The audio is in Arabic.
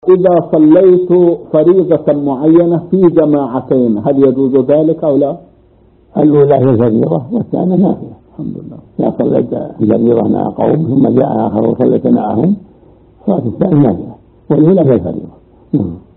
إذا صليت فريضة معينة في جماعتين هل يجوز ذلك أو لا؟ الأولى هي الفريضة والثانية نافلة. الحمد لله. إذا صليت الفريضة مع قوم ثم جاء آخر وصليت معهم صلاة الثانية نافلة والأولى هي الفريضة.